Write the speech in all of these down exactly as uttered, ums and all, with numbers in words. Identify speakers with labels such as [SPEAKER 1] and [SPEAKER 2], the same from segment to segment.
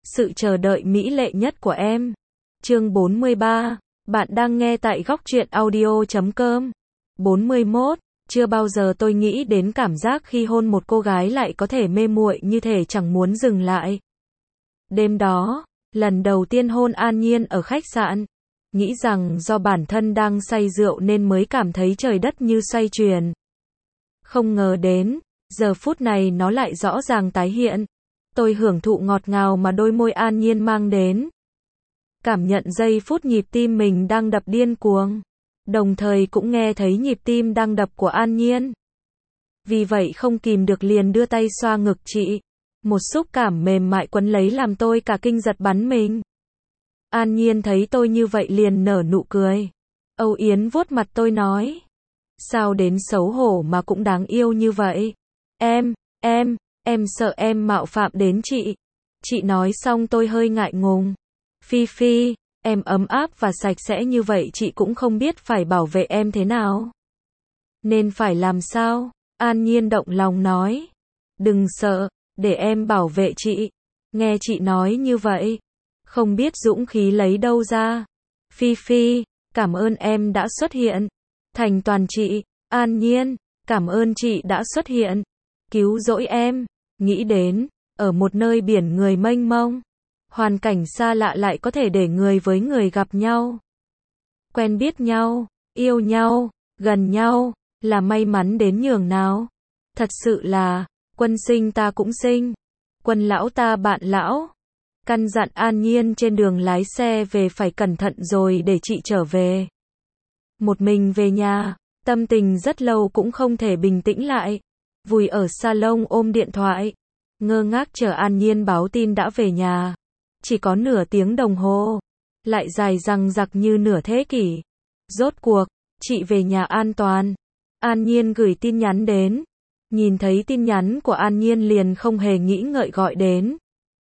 [SPEAKER 1] Sự chờ đợi mỹ lệ nhất của em. Chương bốn mươi ba. Bạn đang nghe tại góc truyện audio chấm com. bốn mươi mốt. Chưa bao giờ tôi nghĩ đến cảm giác khi hôn một cô gái lại có thể mê muội như thể chẳng muốn dừng lại. Đêm đó, lần đầu tiên hôn An Nhiên ở khách sạn, nghĩ rằng do bản thân đang say rượu nên mới cảm thấy trời đất như xoay chuyển. Không ngờ đến, giờ phút này nó lại rõ ràng tái hiện. Tôi hưởng thụ ngọt ngào mà đôi môi An Nhiên mang đến. Cảm nhận giây phút nhịp tim mình đang đập điên cuồng. Đồng thời cũng nghe thấy nhịp tim đang đập của An Nhiên. Vì vậy không kìm được liền đưa tay xoa ngực chị. Một xúc cảm mềm mại quấn lấy làm tôi cả kinh giật bắn mình. An Nhiên thấy tôi như vậy liền nở nụ cười. Âu yếm vuốt mặt tôi nói. Sao đến xấu hổ mà cũng đáng yêu như vậy? Em, em, em sợ em mạo phạm đến chị. Chị nói xong tôi hơi ngại ngùng. Phi Phi, em ấm áp và sạch sẽ như vậy chị cũng không biết phải bảo vệ em thế nào. Nên phải làm sao? An Nhiên động lòng nói. Đừng sợ, để em bảo vệ chị. Nghe chị nói như vậy, không biết dũng khí lấy đâu ra. Phi Phi, cảm ơn em đã xuất hiện. Thành toàn chị. An Nhiên, cảm ơn chị đã xuất hiện. Cứu rỗi em. Nghĩ đến, ở một nơi biển người mênh mông, hoàn cảnh xa lạ lại có thể để người với người gặp nhau, quen biết nhau, yêu nhau, gần nhau, là may mắn đến nhường nào. Thật sự là, quân sinh ta cũng sinh, quân lão ta bạn lão. Căn dặn An Nhiên trên đường lái xe về phải cẩn thận rồi để chị trở về. Một mình về nhà, tâm tình rất lâu cũng không thể bình tĩnh lại. Vùi ở salon ôm điện thoại, ngơ ngác chờ An Nhiên báo tin đã về nhà. Chỉ có nửa tiếng đồng hồ, lại dài dằng dặc như nửa thế kỷ. Rốt cuộc, chị về nhà an toàn. An Nhiên gửi tin nhắn đến. Nhìn thấy tin nhắn của An Nhiên liền không hề nghĩ ngợi gọi đến.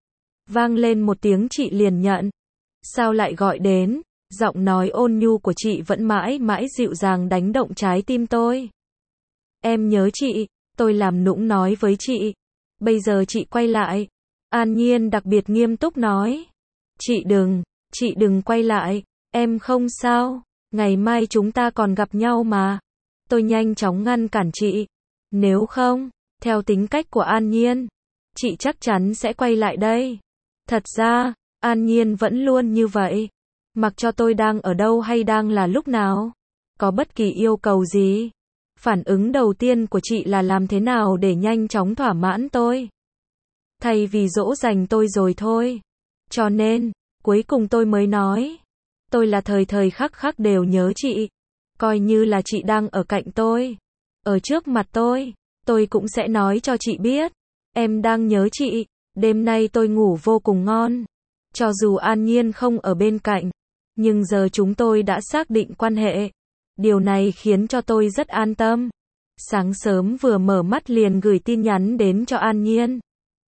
[SPEAKER 1] Vang lên một tiếng chị liền nhận. Sao lại gọi đến? Giọng nói ôn nhu của chị vẫn mãi mãi dịu dàng đánh động trái tim tôi. Em nhớ chị, tôi làm nũng nói với chị. Bây giờ chị quay lại. An Nhiên đặc biệt nghiêm túc nói. Chị đừng, chị đừng quay lại, em không sao, ngày mai chúng ta còn gặp nhau mà. Tôi nhanh chóng ngăn cản chị. Nếu không, theo tính cách của An Nhiên, chị chắc chắn sẽ quay lại đây. Thật ra, An Nhiên vẫn luôn như vậy. Mặc cho tôi đang ở đâu hay đang là lúc nào, có bất kỳ yêu cầu gì, phản ứng đầu tiên của chị là làm thế nào để nhanh chóng thỏa mãn tôi. Thay vì dỗ dành tôi rồi thôi. Cho nên, cuối cùng tôi mới nói. Tôi là thời thời khắc khắc đều nhớ chị. Coi như là chị đang ở cạnh tôi, ở trước mặt tôi, tôi cũng sẽ nói cho chị biết. Em đang nhớ chị, đêm nay tôi ngủ vô cùng ngon. Cho dù An Nhiên không ở bên cạnh, nhưng giờ chúng tôi đã xác định quan hệ. Điều này khiến cho tôi rất an tâm. Sáng sớm vừa mở mắt liền gửi tin nhắn đến cho An Nhiên.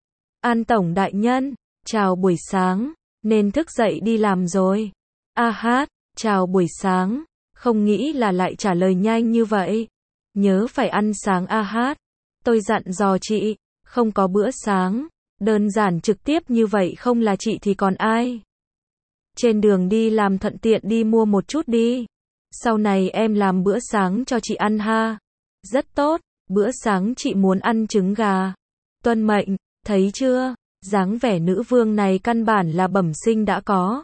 [SPEAKER 1] An Tổng đại nhân, chào buổi sáng, nên thức dậy đi làm rồi. A hát, chào buổi sáng, không nghĩ là lại trả lời nhanh như vậy. Nhớ phải ăn sáng A hát. Tôi dặn dò chị, không có bữa sáng, đơn giản trực tiếp như vậy không là chị thì còn ai. Trên đường đi làm thuận tiện đi mua một chút đi. Sau này em làm bữa sáng cho chị ăn ha. Rất tốt, bữa sáng chị muốn ăn trứng gà. Tuân mệnh. Thấy chưa, dáng vẻ nữ vương này căn bản là bẩm sinh đã có.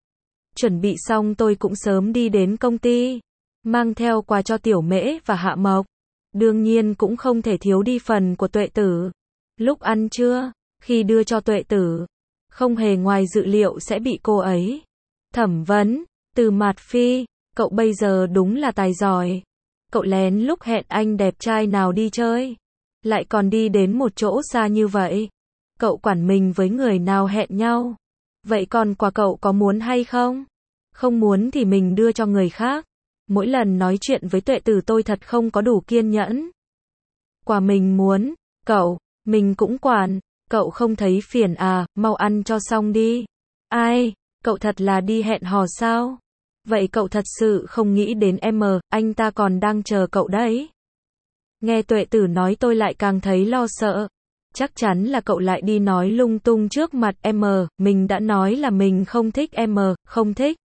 [SPEAKER 1] Chuẩn bị xong tôi cũng sớm đi đến công ty, mang theo quà cho Tiểu Mễ và Hạ Mộc. Đương nhiên cũng không thể thiếu đi phần của Tuệ Tử. Lúc ăn trưa, khi đưa cho Tuệ Tử, không hề ngoài dự liệu sẽ bị cô ấy thẩm vấn. Từ Mạt Phi, cậu bây giờ đúng là tài giỏi. Cậu lén lúc hẹn anh đẹp trai nào đi chơi, lại còn đi đến một chỗ xa như vậy. Cậu quản mình với người nào hẹn nhau. Vậy còn quà cậu có muốn hay không? Không muốn thì mình đưa cho người khác. Mỗi lần nói chuyện với Tuệ Tử tôi thật không có đủ kiên nhẫn. Quà mình muốn, cậu, mình cũng quản. Cậu không thấy phiền à, mau ăn cho xong đi. Ai, cậu thật là đi hẹn hò sao? Vậy cậu thật sự không nghĩ đến em mờ, anh ta còn đang chờ cậu đấy. Nghe Tuệ Tử nói tôi lại càng thấy lo sợ. Chắc chắn là cậu lại đi nói lung tung trước mặt em, mình đã nói là mình không thích em, không thích.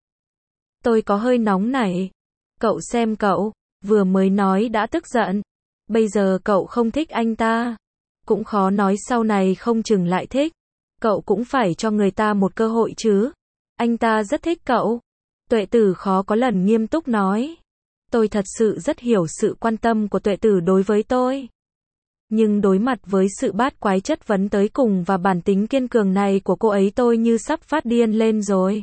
[SPEAKER 1] Tôi có hơi nóng nảy. Cậu xem cậu, vừa mới nói đã tức giận. Bây giờ cậu không thích anh ta. Cũng khó nói sau này không chừng lại thích. Cậu cũng phải cho người ta một cơ hội chứ. Anh ta rất thích cậu. Tuệ Tử khó có lần nghiêm túc nói. Tôi thật sự rất hiểu sự quan tâm của Tuệ Tử đối với tôi. Nhưng đối mặt với sự bát quái chất vấn tới cùng và bản tính kiên cường này của cô ấy, tôi như sắp phát điên lên rồi.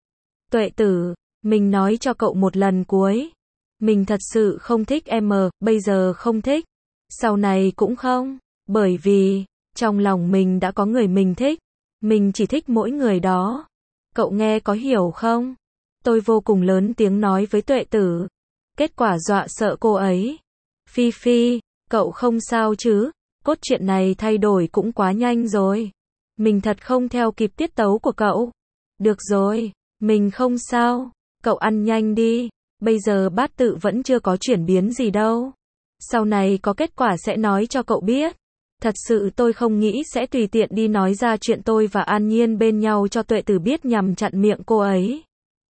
[SPEAKER 1] Tuệ Tử, mình nói cho cậu một lần cuối. Mình thật sự không thích em, bây giờ không thích. Sau này cũng không. Bởi vì, trong lòng mình đã có người mình thích. Mình chỉ thích mỗi người đó. Cậu nghe có hiểu không? Tôi vô cùng lớn tiếng nói với Tuệ Tử. Kết quả dọa sợ cô ấy. Phi Phi, cậu không sao chứ? Cốt truyện này thay đổi cũng quá nhanh rồi. Mình thật không theo kịp tiết tấu của cậu. Được rồi, mình không sao. Cậu ăn nhanh đi. Bây giờ bát tự vẫn chưa có chuyển biến gì đâu. Sau này có kết quả sẽ nói cho cậu biết. Thật sự tôi không nghĩ sẽ tùy tiện đi nói ra chuyện tôi và An Nhiên bên nhau cho Tuệ Tử biết nhằm chặn miệng cô ấy.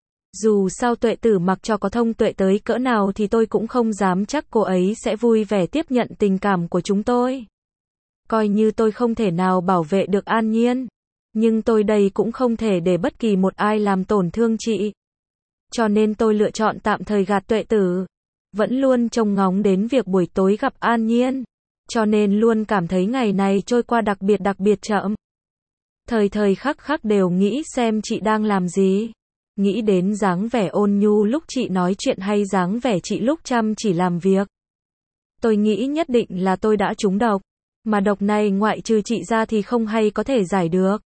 [SPEAKER 1] Dù sao Tuệ Tử mặc cho có thông tuệ tới cỡ nào thì tôi cũng không dám chắc cô ấy sẽ vui vẻ tiếp nhận tình cảm của chúng tôi. Coi như tôi không thể nào bảo vệ được An Nhiên. Nhưng tôi đây cũng không thể để bất kỳ một ai làm tổn thương chị. Cho nên tôi lựa chọn tạm thời gạt Tuệ Tử. Vẫn luôn trông ngóng đến việc buổi tối gặp An Nhiên. Cho nên luôn cảm thấy ngày này trôi qua đặc biệt đặc biệt chậm. Thời thời khắc khắc đều nghĩ xem chị đang làm gì. Nghĩ đến dáng vẻ ôn nhu lúc chị nói chuyện hay dáng vẻ chị lúc chăm chỉ làm việc. Tôi nghĩ nhất định là tôi đã trúng độc. Mà độc này ngoại trừ chị ra thì không hay có thể giải được.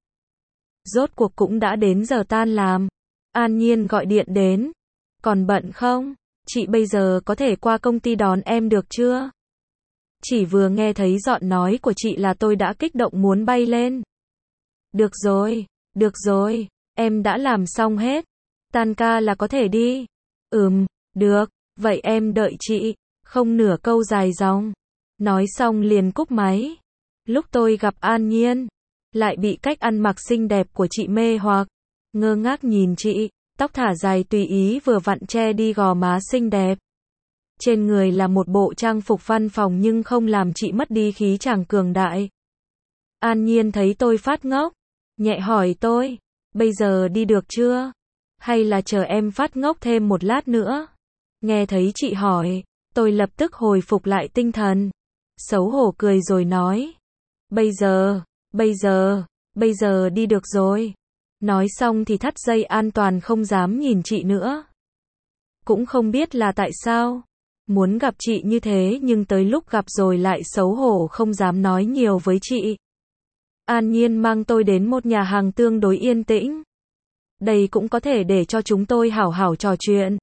[SPEAKER 1] Rốt cuộc cũng đã đến giờ tan làm. An Nhiên gọi điện đến. Còn bận không? Chị bây giờ có thể qua công ty đón em được chưa? Chỉ vừa nghe thấy giọng nói của chị là tôi đã kích động muốn bay lên. Được rồi, được rồi, em đã làm xong hết. Tan ca là có thể đi. Ừm, được, vậy em đợi chị. Không nửa câu dài dòng. Nói xong liền cúp máy. Lúc tôi gặp An Nhiên, lại bị cách ăn mặc xinh đẹp của chị mê hoặc. Ngơ ngác nhìn chị, tóc thả dài tùy ý vừa vặn che đi gò má xinh đẹp. Trên người là một bộ trang phục văn phòng nhưng không làm chị mất đi khí chàng cường đại. An Nhiên thấy tôi phát ngốc, nhẹ hỏi tôi, bây giờ đi được chưa? Hay là chờ em phát ngốc thêm một lát nữa? Nghe thấy chị hỏi, tôi lập tức hồi phục lại tinh thần. Xấu hổ cười rồi nói, bây giờ, bây giờ, bây giờ đi được rồi. Nói xong thì thắt dây an toàn không dám nhìn chị nữa. Cũng không biết là tại sao. Muốn gặp chị như thế nhưng tới lúc gặp rồi lại xấu hổ không dám nói nhiều với chị. An Nhiên mang tôi đến một nhà hàng tương đối yên tĩnh. Đây cũng có thể để cho chúng tôi hảo hảo trò chuyện.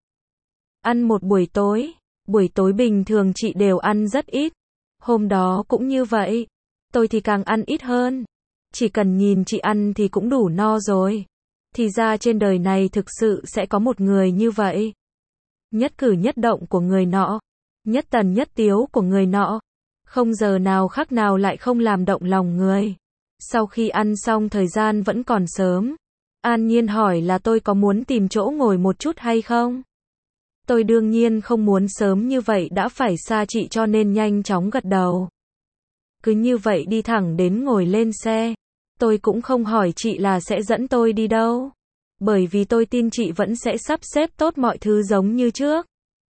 [SPEAKER 1] Ăn một buổi tối. Buổi tối bình thường chị đều ăn rất ít. Hôm đó cũng như vậy. Tôi thì càng ăn ít hơn. Chỉ cần nhìn chị ăn thì cũng đủ no rồi. Thì ra trên đời này thực sự sẽ có một người như vậy. Nhất cử nhất động của người nọ, nhất tần nhất tiếu của người nọ, không giờ nào khác nào lại không làm động lòng người. Sau khi ăn xong thời gian vẫn còn sớm, An Nhiên hỏi là tôi có muốn tìm chỗ ngồi một chút hay không? Tôi đương nhiên không muốn sớm như vậy đã phải xa chị cho nên nhanh chóng gật đầu. Cứ như vậy đi thẳng đến ngồi lên xe. Tôi cũng không hỏi chị là sẽ dẫn tôi đi đâu. Bởi vì tôi tin chị vẫn sẽ sắp xếp tốt mọi thứ giống như trước.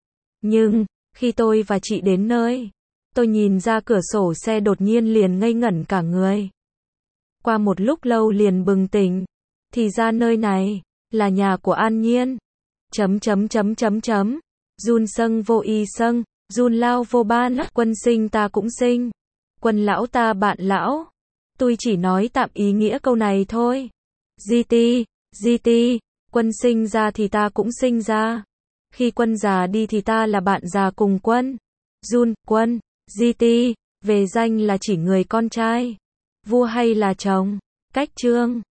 [SPEAKER 1] Nhưng, khi tôi và chị đến nơi, tôi nhìn ra cửa sổ xe đột nhiên liền ngây ngẩn cả người. Qua một lúc lâu liền bừng tỉnh. Thì ra nơi này, là nhà của An Nhiên. Chấm chấm chấm chấm chấm. Jun sâng vô y sâng, Jun lao vô ban, quân sinh ta cũng sinh. Quân lão ta bạn lão. Tôi chỉ nói tạm ý nghĩa câu này thôi. giê tê, giê tê, quân sinh ra thì ta cũng sinh ra. Khi quân già đi thì ta là bạn già cùng quân. Jun, quân, giê tê, về danh là chỉ người con trai. Vua hay là chồng. Cách chương.